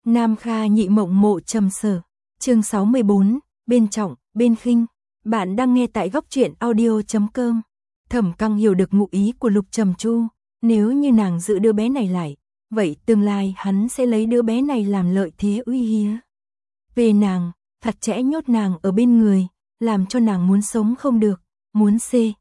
Nam Kha Nhị Mộng Mộ Trầm Sở. Chương 64, bên trọng, bên khinh. Bạn đang nghe tại góc truyện audio.com. Thẩm Căng hiểu được ngụ ý của Lục Trầm Chu, nếu như nàng giữ đứa bé này lại, vậy tương lai hắn sẽ lấy đứa bé này làm lợi thế uy hiếp về nàng, chặt chẽ nhốt nàng ở bên người, làm cho nàng muốn sống không được, muốn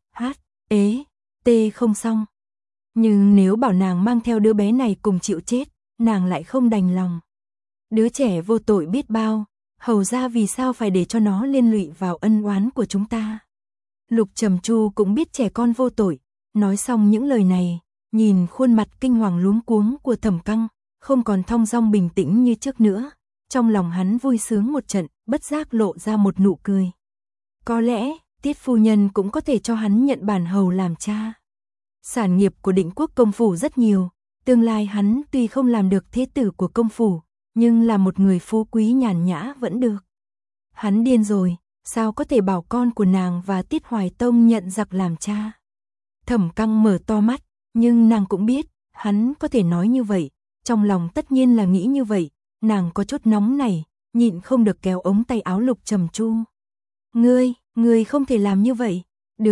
t không xong. Nhưng nếu bảo nàng mang theo đứa bé này cùng chịu chết, nàng lại không đành lòng. Đứa trẻ vô tội biết bao, hầu ra vì sao phải để cho nó liên lụy vào ân oán của chúng ta. Lục Trầm Chu cũng biết trẻ con vô tội, nói xong những lời này, nhìn khuôn mặt kinh hoàng luống cuống của Thẩm Căng, không còn thong dong bình tĩnh như trước nữa. Trong lòng hắn vui sướng một trận, bất giác lộ ra một nụ cười. Có lẽ, Tiết phu nhân cũng có thể cho hắn nhận bản hầu làm cha. Sản nghiệp của Định Quốc công phủ rất nhiều, tương lai hắn tuy không làm được thế tử của công phủ, nhưng là một người phú quý nhàn nhã vẫn được. Hắn điên rồi, sao có thể bảo con của nàng và Tiết Hoài Tông nhận giặc làm cha. Thẩm Căng mở to mắt, nhưng nàng cũng biết, hắn có thể nói như vậy, trong lòng tất nhiên là nghĩ như vậy, nàng có chút nóng này, nhịn không được kéo ống tay áo Lục Trầm Chu. Ngươi không thể làm như vậy, đứa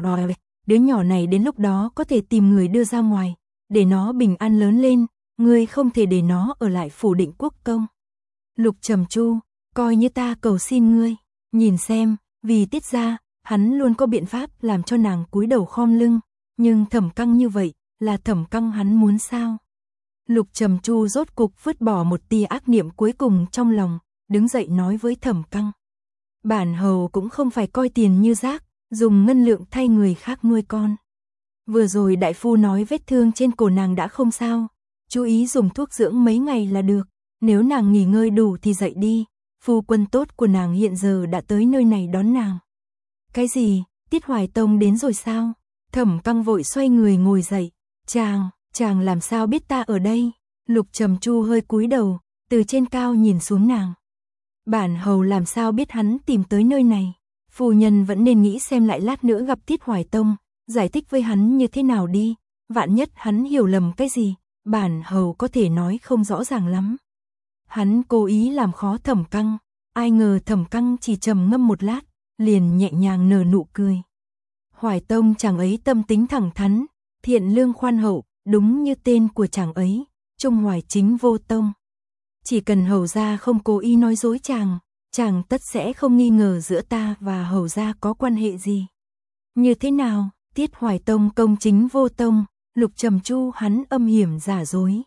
nhỏ này đến lúc đó có thể tìm người đưa ra ngoài, để nó bình an lớn lên, ngươi không thể để nó ở lại phủ Định Quốc công. Lục Trầm Chu, coi như ta cầu xin ngươi, nhìn xem, vì Tiết gia, hắn luôn có biện pháp làm cho nàng cúi đầu khom lưng, nhưng Thẩm Căng như vậy, là Thẩm Căng hắn muốn sao? Lục Trầm Chu rốt cục vứt bỏ một tia ác niệm cuối cùng trong lòng, đứng dậy nói với Thẩm Căng. Bản hầu cũng không phải coi tiền như rác, dùng ngân lượng thay người khác nuôi con. Vừa rồi đại phu nói vết thương trên cổ nàng đã không sao, chú ý dùng thuốc dưỡng mấy ngày là được, nếu nàng nghỉ ngơi đủ thì dậy đi, phu quân tốt của nàng hiện giờ đã tới nơi này đón nàng. Cái gì, Tiết Hoài Tông đến rồi sao? Thẩm Căng vội xoay người ngồi dậy, chàng làm sao biết ta ở đây? Lục Trầm Chu hơi cúi đầu, từ trên cao nhìn xuống nàng. Bản hầu làm sao biết hắn tìm tới nơi này? Phu nhân vẫn nên nghĩ xem lại lát nữa gặp Tiết Hoài Tông, giải thích với hắn như thế nào đi, vạn nhất hắn hiểu lầm cái gì, bản hầu có thể nói không rõ ràng lắm. Hắn cố ý làm khó Thẩm Căng, ai ngờ Thẩm Căng chỉ trầm ngâm một lát, liền nhẹ nhàng nở nụ cười. Hoài Tông chàng ấy tâm tính thẳng thắn, thiện lương khoan hậu, đúng như tên của chàng ấy, Trung Hoài Chính Vô Tông. Chỉ cần hầu gia không cố ý nói dối chàng tất sẽ không nghi ngờ giữa ta và hầu gia có quan hệ gì. Như thế nào, Tiết Hoài Tông công chính vô tông, Lục Trầm Chu hắn âm hiểm giả dối.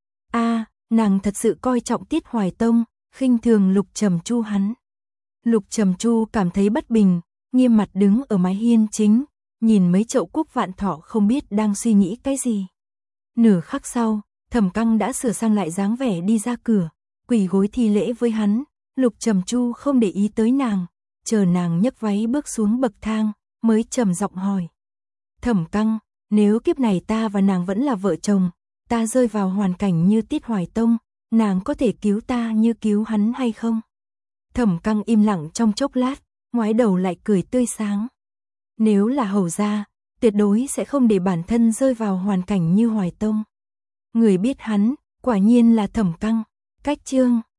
Nàng thật sự coi trọng Tiết Hoài Tông, khinh thường Lục Trầm Chu hắn. Lục Trầm Chu cảm thấy bất bình, nghiêm mặt đứng ở mái hiên chính, nhìn mấy chậu cúc vạn thọ không biết đang suy nghĩ cái gì. Nửa khắc sau, Thẩm Căng đã sửa sang lại dáng vẻ đi ra cửa, quỳ gối thi lễ với hắn. Lục Trầm Chu không để ý tới nàng, chờ nàng nhấc váy bước xuống bậc thang, mới trầm giọng hỏi. Thẩm Căng, nếu kiếp này ta và nàng vẫn là vợ chồng, ta rơi vào hoàn cảnh như Tiết Hoài Tông, nàng có thể cứu ta như cứu hắn hay không? Thẩm Căng im lặng trong chốc lát, ngoái đầu lại cười tươi sáng. Nếu là hầu gia, tuyệt đối sẽ không để bản thân rơi vào hoàn cảnh như Hoài Tông. Người biết hắn, quả nhiên là Thẩm Căng. Cách chương